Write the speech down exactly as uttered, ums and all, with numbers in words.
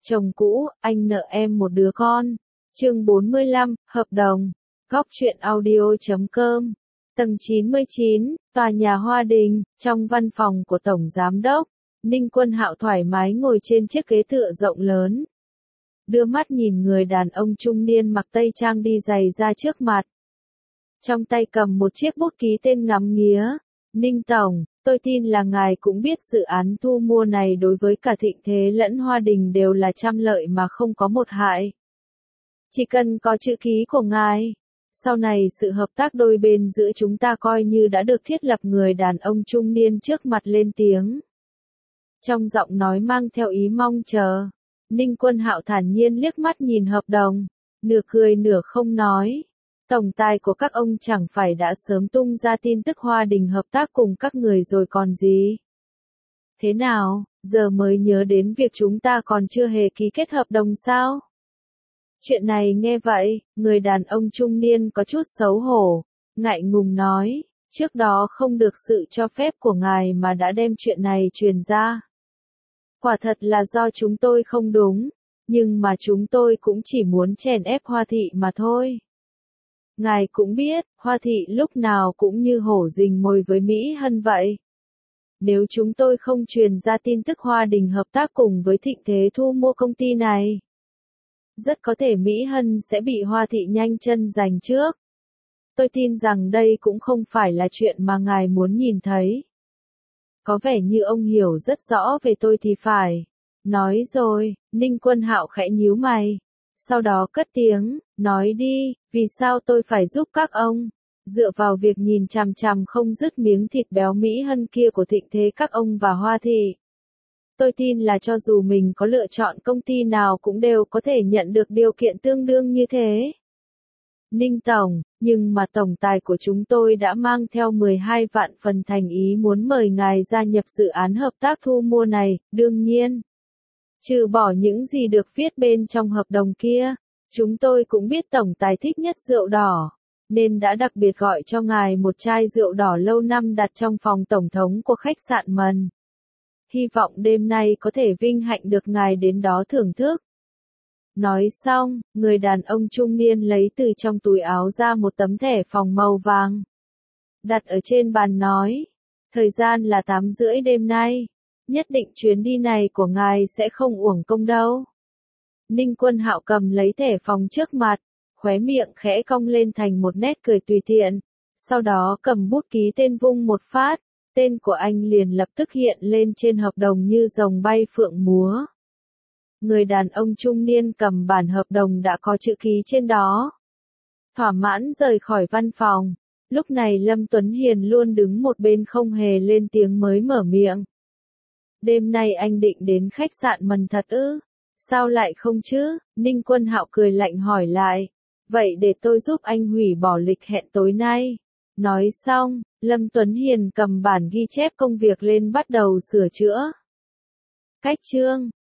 Chồng cũ, anh nợ em một đứa con. Chương bốn mươi lăm, hợp đồng. Góc truyện audio chấm com. Tầng chín mươi chín, tòa nhà Hoa Đình, trong văn phòng của Tổng Giám đốc. Ninh Quân Hạo thoải mái ngồi trên chiếc ghế tựa rộng lớn. Đưa mắt nhìn người đàn ông trung niên mặc tây trang đi giày ra trước mặt. Trong tay cầm một chiếc bút ký tên ngắm nghía. Ninh Tổng, tôi tin là ngài cũng biết dự án thu mua này đối với cả Thịnh Thế lẫn Hoa Đình đều là trăm lợi mà không có một hại. Chỉ cần có chữ ký của ngài, sau này sự hợp tác đôi bên giữa chúng ta coi như đã được thiết lập. Người đàn ông trung niên trước mặt lên tiếng. Trong giọng nói mang theo ý mong chờ. Ninh Quân Hạo thản nhiên liếc mắt nhìn hợp đồng, nửa cười nửa không nói. Tổng tài của các ông chẳng phải đã sớm tung ra tin tức Hoa Đình hợp tác cùng các người rồi còn gì? Thế nào, giờ mới nhớ đến việc chúng ta còn chưa hề ký kết hợp đồng sao? Chuyện này nghe vậy, người đàn ông trung niên có chút xấu hổ, ngại ngùng nói, trước đó không được sự cho phép của ngài mà đã đem chuyện này truyền ra. Quả thật là do chúng tôi không đúng, nhưng mà chúng tôi cũng chỉ muốn chèn ép Hoa Thị mà thôi. Ngài cũng biết, Hoa Thị lúc nào cũng như hổ rình mồi với Mỹ Hân vậy. Nếu chúng tôi không truyền ra tin tức Hoa Đình hợp tác cùng với Thịnh Thế thu mua công ty này, rất có thể Mỹ Hân sẽ bị Hoa Thị nhanh chân giành trước. Tôi tin rằng đây cũng không phải là chuyện mà ngài muốn nhìn thấy. Có vẻ như ông hiểu rất rõ về tôi thì phải. Nói rồi, Ninh Quân Hạo khẽ nhíu mày. Sau đó cất tiếng, nói đi, vì sao tôi phải giúp các ông? Dựa vào việc nhìn chằm chằm không dứt miếng thịt béo Mỹ Hân kia của Thịnh Thế các ông và Hoa Thị. Tôi tin là cho dù mình có lựa chọn công ty nào cũng đều có thể nhận được điều kiện tương đương như thế. Ninh Tổng, nhưng mà tổng tài của chúng tôi đã mang theo mười hai vạn phần thành ý muốn mời ngài gia nhập dự án hợp tác thu mua này, đương nhiên. Trừ bỏ những gì được viết bên trong hợp đồng kia, chúng tôi cũng biết tổng tài thích nhất rượu đỏ, nên đã đặc biệt gọi cho ngài một chai rượu đỏ lâu năm đặt trong phòng tổng thống của khách sạn Mần. Hy vọng đêm nay có thể vinh hạnh được ngài đến đó thưởng thức. Nói xong, người đàn ông trung niên lấy từ trong túi áo ra một tấm thẻ phòng màu vàng. Đặt ở trên bàn nói, thời gian là tám rưỡi đêm nay. Nhất định chuyến đi này của ngài sẽ không uổng công đâu. Ninh Quân Hạo cầm lấy thẻ phòng trước mặt, khóe miệng khẽ cong lên thành một nét cười tùy tiện. Sau đó cầm bút ký tên vung một phát, tên của anh liền lập tức hiện lên trên hợp đồng như rồng bay phượng múa. Người đàn ông trung niên cầm bản hợp đồng đã có chữ ký trên đó. Thỏa mãn rời khỏi văn phòng. Lúc này Lâm Tuấn Hiền luôn đứng một bên không hề lên tiếng mới mở miệng. Đêm nay anh định đến khách sạn Mần thật ư? Sao lại không chứ? Ninh Quân Hạo cười lạnh hỏi lại. Vậy để tôi giúp anh hủy bỏ lịch hẹn tối nay. Nói xong, Lâm Tuấn Hiền cầm bản ghi chép công việc lên bắt đầu sửa chữa. Cách chương